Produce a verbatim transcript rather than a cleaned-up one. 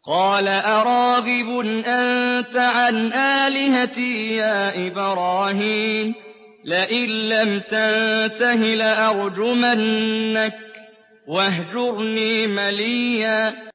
قَالَ أَرَاغِبٌ أَنتَ عَنْ آلِهَتِي يَا إِبْرَاهِيمُ لَئِن لَّمْ تَنتَهِ لَأَرْجُمَنَّكَ وَاهْجُرْنِي مَلِيًّا